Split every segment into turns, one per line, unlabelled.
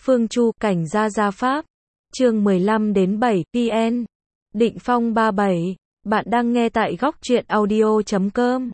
Phương Chu, cảnh gia pháp. Chương 15 đến 7 PN. Định Phong 37. Bạn đang nghe tại góc truyện audio.com.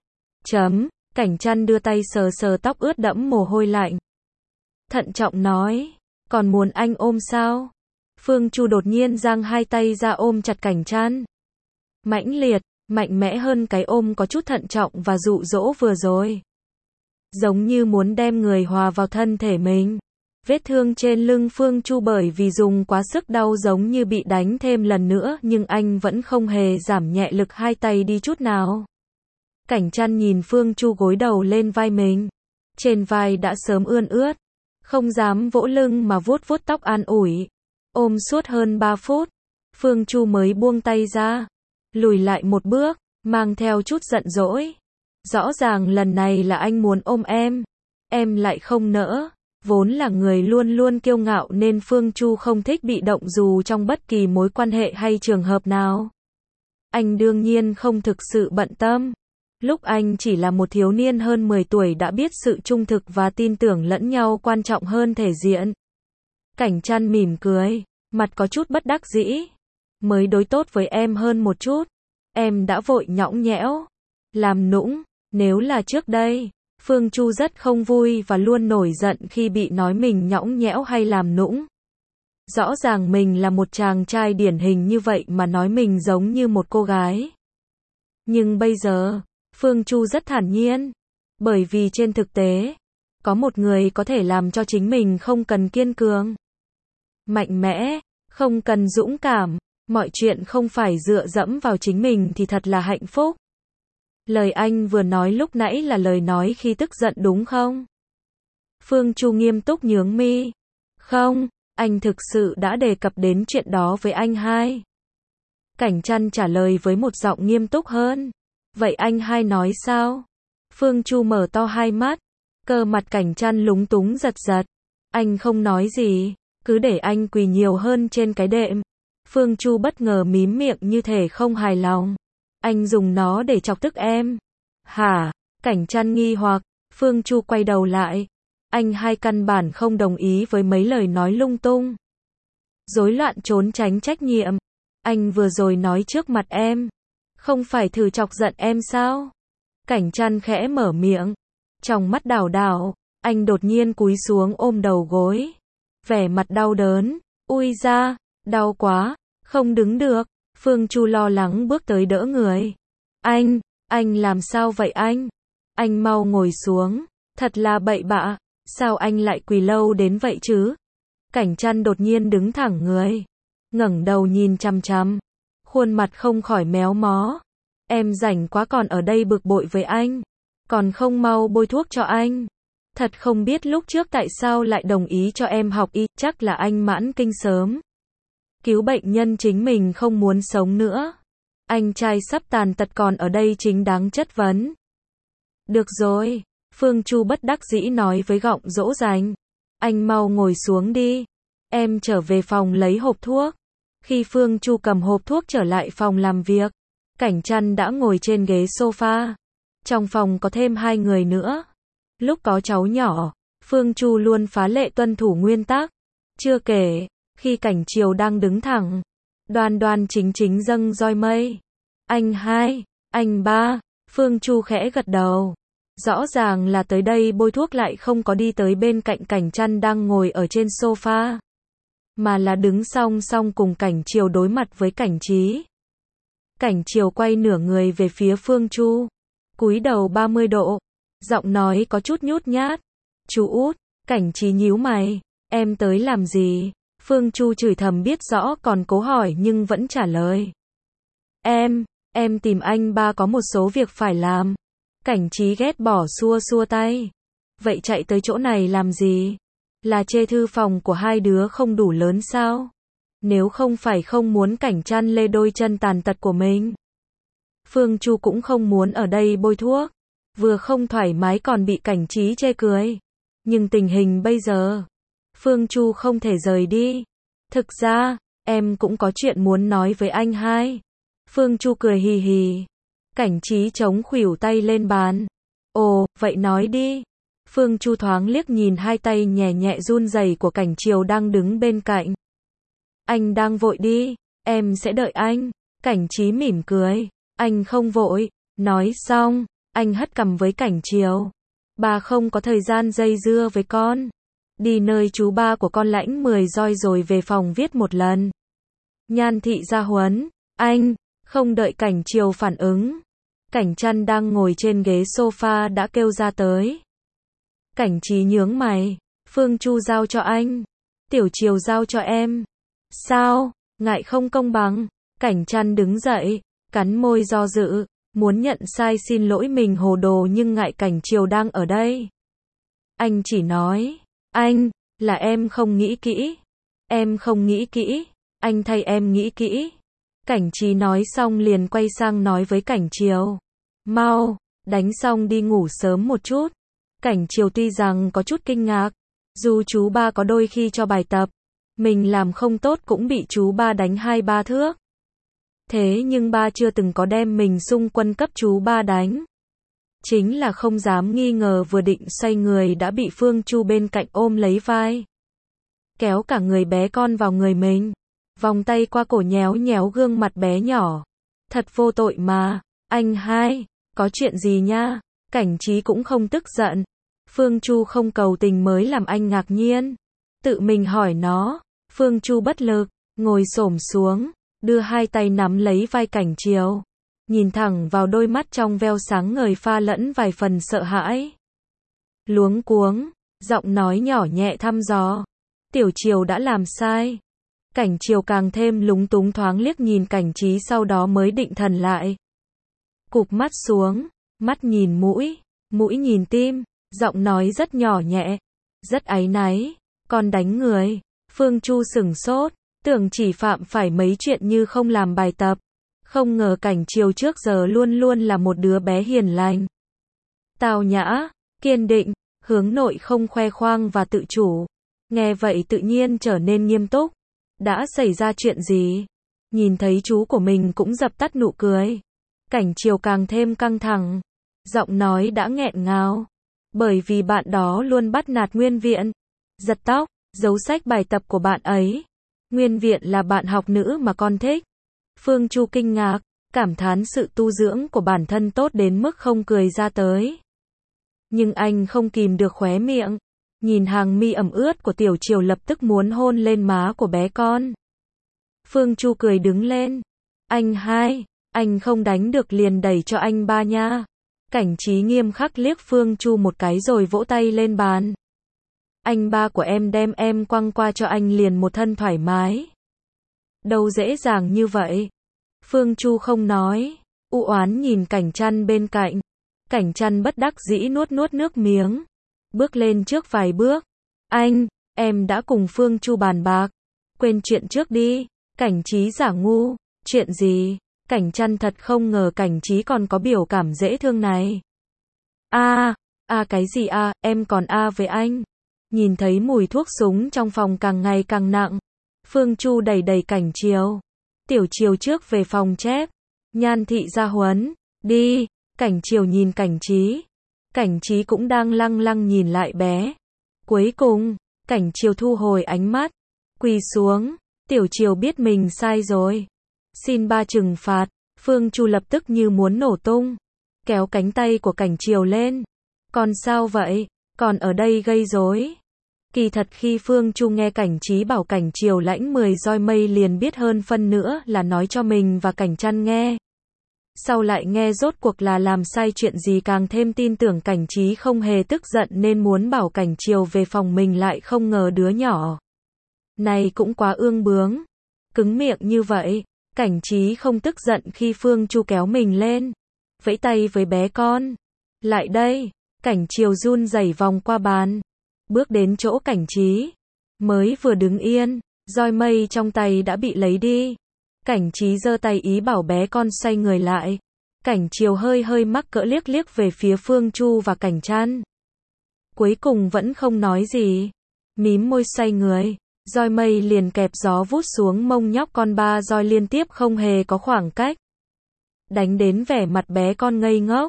Cảnh Trăn đưa tay sờ sờ tóc ướt đẫm mồ hôi lạnh. Thận trọng nói, còn muốn anh ôm sao? Phương Chu đột nhiên giang hai tay ra ôm chặt Cảnh Trăn. Mãnh liệt, mạnh mẽ hơn cái ôm có chút thận trọng và dụ dỗ vừa rồi. Giống như muốn đem người hòa vào thân thể mình. Vết thương trên lưng Phương Chu bởi vì dùng quá sức đau giống như bị đánh thêm lần nữa, nhưng anh vẫn không hề giảm nhẹ lực hai tay đi chút nào. Cảnh Trăn nhìn Phương Chu gối đầu lên vai mình. Trên vai đã sớm ươn ướt. Không dám vỗ lưng mà vuốt vuốt tóc an ủi. Ôm suốt hơn 3 phút. Phương Chu mới buông tay ra. Lùi lại một bước, mang theo chút giận dỗi. Rõ ràng lần này là anh muốn ôm em lại không nỡ. Vốn là người luôn luôn kiêu ngạo nên Phương Chu không thích bị động dù trong bất kỳ mối quan hệ hay trường hợp nào. Anh đương nhiên không thực sự bận tâm. Lúc anh chỉ là một thiếu niên hơn 10 tuổi đã biết sự trung thực và tin tưởng lẫn nhau quan trọng hơn thể diện. Cảnh Trăn mỉm cười, mặt có chút bất đắc dĩ. Mới đối tốt với em hơn một chút. Em đã vội nhõng nhẽo, làm nũng. Nếu là trước đây, Phương Chu rất không vui và luôn nổi giận khi bị nói mình nhõng nhẽo hay làm nũng. Rõ ràng mình là một chàng trai điển hình như vậy mà nói mình giống như một cô gái. Nhưng bây giờ, Phương Chu rất thản nhiên. Bởi vì trên thực tế, có một người có thể làm cho chính mình không cần kiên cường, mạnh mẽ, không cần dũng cảm. Mọi chuyện không phải dựa dẫm vào chính mình thì thật là hạnh phúc. Lời anh vừa nói lúc nãy là lời nói khi tức giận đúng không? Phương Chu nghiêm túc nhướng mi. Không, anh thực sự đã đề cập đến chuyện đó với anh hai. Cảnh Trăn trả lời với một giọng nghiêm túc hơn. Vậy anh hai nói sao? Phương Chu mở to hai mắt. Cơ mặt Cảnh Trăn lúng túng giật giật. Anh không nói gì, cứ để anh quỳ nhiều hơn trên cái đệm. Phương Chu bất ngờ mím miệng như thể không hài lòng. Anh dùng nó để chọc tức em. Hả? Cảnh Trăn nghi hoặc. Phương Chu quay đầu lại. Anh hai căn bản không đồng ý với mấy lời nói lung tung, rối loạn trốn tránh trách nhiệm. Anh vừa rồi nói trước mặt em, không phải thử chọc giận em sao? Cảnh Trăn khẽ mở miệng. Trong mắt đảo đảo, anh đột nhiên cúi xuống ôm đầu gối. Vẻ mặt đau đớn. Ui da, đau quá, không đứng được. Phương Chu lo lắng bước tới đỡ người. Anh làm sao vậy anh? Anh mau ngồi xuống, thật là bậy bạ, sao anh lại quỳ lâu đến vậy chứ? Cảnh Trăn đột nhiên đứng thẳng người, ngẩng đầu nhìn chằm chằm, khuôn mặt không khỏi méo mó. Em rảnh quá còn ở đây bực bội với anh, còn không mau bôi thuốc cho anh. Thật không biết lúc trước tại sao lại đồng ý cho em học y, chắc là anh mãn kinh sớm. Cứu bệnh nhân chính mình không muốn sống nữa. Anh trai sắp tàn tật còn ở đây chính đáng chất vấn. Được rồi, Phương Chu bất đắc dĩ nói với giọng dỗ dành. Anh mau ngồi xuống đi. Em trở về phòng lấy hộp thuốc. Khi Phương Chu cầm hộp thuốc trở lại phòng làm việc, Cảnh Trăn đã ngồi trên ghế sofa. Trong phòng có thêm 2 người nữa. Lúc có cháu nhỏ, Phương Chu luôn phá lệ tuân thủ nguyên tắc. Chưa kể, khi Cảnh Triều đang đứng thẳng, đoan đoan chính chính dâng roi mây. Anh hai, anh ba, Phương Chu khẽ gật đầu. Rõ ràng là tới đây bôi thuốc lại không có đi tới bên cạnh Cảnh Trăn đang ngồi ở trên sofa, mà là đứng song song cùng Cảnh Triều đối mặt với Cảnh Trí. Cảnh Triều quay nửa người về phía Phương Chu, cúi đầu 30 độ, giọng nói có chút nhút nhát. Chú út. Cảnh Trí nhíu mày. Em tới làm gì? Phương Chu chửi thầm biết rõ còn cố hỏi nhưng vẫn trả lời. Em tìm anh ba có một số việc phải làm. Cảnh Trí ghét bỏ xua xua tay. Vậy chạy tới chỗ này làm gì? Là chê thư phòng của hai đứa không đủ lớn sao? Nếu không phải không muốn Cảnh Trăn lê đôi chân tàn tật của mình, Phương Chu cũng không muốn ở đây bôi thuốc. Vừa không thoải mái còn bị Cảnh Trí chê cười. Nhưng tình hình bây giờ, Phương Chu không thể rời đi. Thực ra, em cũng có chuyện muốn nói với anh hai. Phương Chu cười hì hì. Cảnh Trí chống khuỷu tay lên bàn. Ồ, vậy nói đi. Phương Chu thoáng liếc nhìn hai tay nhẹ nhẹ run rẩy của Cảnh Triều đang đứng bên cạnh. Anh đang vội đi, em sẽ đợi anh. Cảnh Trí mỉm cười. Anh không vội. Nói xong, anh hất cằm với Cảnh Triều. Bà không có thời gian dây dưa với con. Đi nơi chú ba của con lãnh 10 roi rồi về phòng viết một lần. Nhan Thị ra huấn. Anh, không đợi Cảnh Triều phản ứng. Cảnh Trăn đang ngồi trên ghế sofa đã kêu ra tới. Cảnh Trí nhướng mày. Phương Chu giao cho anh. Tiểu Triều giao cho em. Sao? Ngại không công bằng. Cảnh Trăn đứng dậy, cắn môi do dự, muốn nhận sai xin lỗi mình hồ đồ nhưng ngại Cảnh Triều đang ở đây. Anh chỉ nói, anh, là em không nghĩ kỹ. Em không nghĩ kỹ, anh thay em nghĩ kỹ. Cảnh Trí nói xong liền quay sang nói với Cảnh Triều. Mau, đánh xong đi ngủ sớm một chút. Cảnh Triều tuy rằng có chút kinh ngạc, dù chú ba có đôi khi cho bài tập, mình làm không tốt cũng bị chú ba đánh 2-3 thước. Thế nhưng ba chưa từng có đem mình xung quân cấp chú ba đánh. Chính là không dám nghi ngờ vừa định xoay người đã bị Phương Chu bên cạnh ôm lấy vai. Kéo cả người bé con vào người mình. Vòng tay qua cổ nhéo nhéo gương mặt bé nhỏ. Thật vô tội mà. Anh hai, có chuyện gì nha? Cảnh Trí cũng không tức giận. Phương Chu không cầu tình mới làm anh ngạc nhiên. Tự mình hỏi nó. Phương Chu bất lực, ngồi xổm xuống, đưa hai tay nắm lấy vai Cảnh Triều. Nhìn thẳng vào đôi mắt trong veo sáng ngời pha lẫn vài phần sợ hãi. Luống cuống, giọng nói nhỏ nhẹ thăm dò. Tiểu Triều đã làm sai. Cảnh Triều càng thêm lúng túng thoáng liếc nhìn Cảnh Trí sau đó mới định thần lại. Cụp mắt xuống, mắt nhìn mũi, mũi nhìn tim, giọng nói rất nhỏ nhẹ, rất áy náy, con đánh người. Phương Chu sửng sốt, tưởng chỉ phạm phải mấy chuyện như không làm bài tập. Không ngờ Cảnh Triều trước giờ luôn luôn là một đứa bé hiền lành. Tào nhã, kiên định, hướng nội không khoe khoang và tự chủ. Nghe vậy tự nhiên trở nên nghiêm túc. Đã xảy ra chuyện gì? Nhìn thấy chú của mình cũng dập tắt nụ cười. Cảnh Triều càng thêm căng thẳng. Giọng nói đã nghẹn ngào. Bởi vì bạn đó luôn bắt nạt Nguyên Viện. Giật tóc, giấu sách bài tập của bạn ấy. Nguyên Viện là bạn học nữ mà con thích. Phương Chu kinh ngạc, cảm thán sự tu dưỡng của bản thân tốt đến mức không cười ra tới. Nhưng anh không kìm được khóe miệng. Nhìn hàng mi ẩm ướt của Tiểu Triều lập tức muốn hôn lên má của bé con. Phương Chu cười đứng lên. Anh hai, anh không đánh được liền đẩy cho anh ba nha. Cảnh Trí nghiêm khắc liếc Phương Chu một cái rồi vỗ tay lên bàn. Anh ba của em đem em quăng qua cho anh liền một thân thoải mái. Đâu dễ dàng như vậy. Phương Chu không nói, u oán nhìn Cảnh Trăn bên cạnh. Cảnh Trăn bất đắc dĩ nuốt nước miếng. Bước lên trước vài bước. Anh, em đã cùng Phương Chu bàn bạc. Quên chuyện trước đi. Cảnh Trí giả ngu. Chuyện gì? Cảnh Trăn thật không ngờ Cảnh Trí còn có biểu cảm dễ thương này. Cái gì em còn với anh. Nhìn thấy mùi thuốc súng trong phòng càng ngày càng nặng. Phương Chu đẩy Cảnh Triều. Tiểu Triều trước về phòng chép. Nhan Thị ra huấn. Đi. Cảnh Triều nhìn Cảnh Trí. Cảnh Trí cũng đang lăng lăng nhìn lại bé. Cuối cùng, Cảnh Triều thu hồi ánh mắt. Quỳ xuống. Tiểu Triều biết mình sai rồi. Xin ba trừng phạt. Phương Chu lập tức như muốn nổ tung. Kéo cánh tay của Cảnh Triều lên. Con sao vậy? Còn ở đây gây rối. Kỳ thật khi Phương Chu nghe Cảnh Trí bảo Cảnh Triều lãnh 10 roi mây liền biết hơn phân nữa là nói cho mình và Cảnh Trăn nghe. Sau lại nghe rốt cuộc là làm sai chuyện gì càng thêm tin tưởng Cảnh Trí không hề tức giận nên muốn bảo Cảnh Triều về phòng mình lại không ngờ đứa nhỏ này cũng quá ương bướng. Cứng miệng như vậy, Cảnh Trí không tức giận khi Phương Chu kéo mình lên. Vẫy tay với bé con. Lại đây, Cảnh Triều run rẩy vòng qua bàn. Bước đến chỗ Cảnh Trí. Mới vừa đứng yên, roi mây trong tay đã bị lấy đi. Cảnh Trí giơ tay ý bảo bé con xoay người lại. Cảnh Triều hơi mắc cỡ liếc về phía Phương Chu và Cảnh Trăn. Cuối cùng vẫn không nói gì. Mím môi xoay người. Roi mây liền kẹp gió vút xuống mông nhóc con 3 roi liên tiếp không hề có khoảng cách. Đánh đến vẻ mặt bé con ngây ngốc.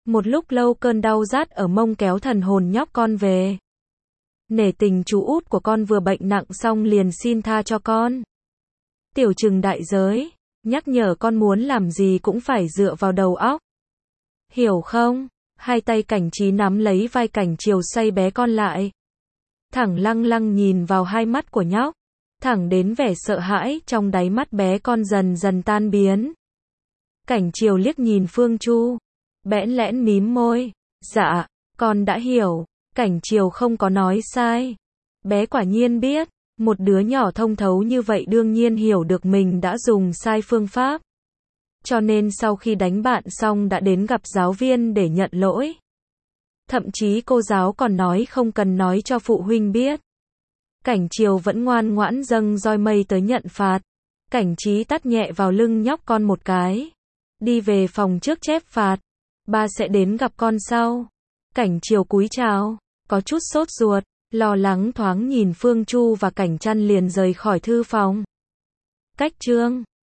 Một lúc lâu cơn đau rát ở mông kéo thần hồn nhóc con về. Nể tình chú út của con vừa bệnh nặng xong liền xin tha cho con. Tiểu Trừng đại giới, nhắc nhở con muốn làm gì cũng phải dựa vào đầu óc. Hiểu không? Hai tay Cảnh Trí nắm lấy vai Cảnh Triều xoay bé con lại. Thẳng lăng lăng nhìn vào hai mắt của nhóc. Thẳng đến vẻ sợ hãi trong đáy mắt bé con dần dần tan biến. Cảnh Triều liếc nhìn Phương Chu. Bẽn lẽn mím môi. Dạ, con đã hiểu. Cảnh Triều không có nói sai. Bé quả nhiên biết. Một đứa nhỏ thông thấu như vậy đương nhiên hiểu được mình đã dùng sai phương pháp. Cho nên sau khi đánh bạn xong đã đến gặp giáo viên để nhận lỗi. Thậm chí cô giáo còn nói không cần nói cho phụ huynh biết. Cảnh Triều vẫn ngoan ngoãn dâng roi mây tới nhận phạt. Cảnh Trí tát nhẹ vào lưng nhóc con một cái. Đi về phòng trước chép phạt. Ba sẽ đến gặp con sau. Cảnh Triều cúi chào. Có chút sốt ruột. Lo lắng thoáng nhìn Phương Chu và Cảnh Trăn liền rời khỏi thư phòng. Cách chương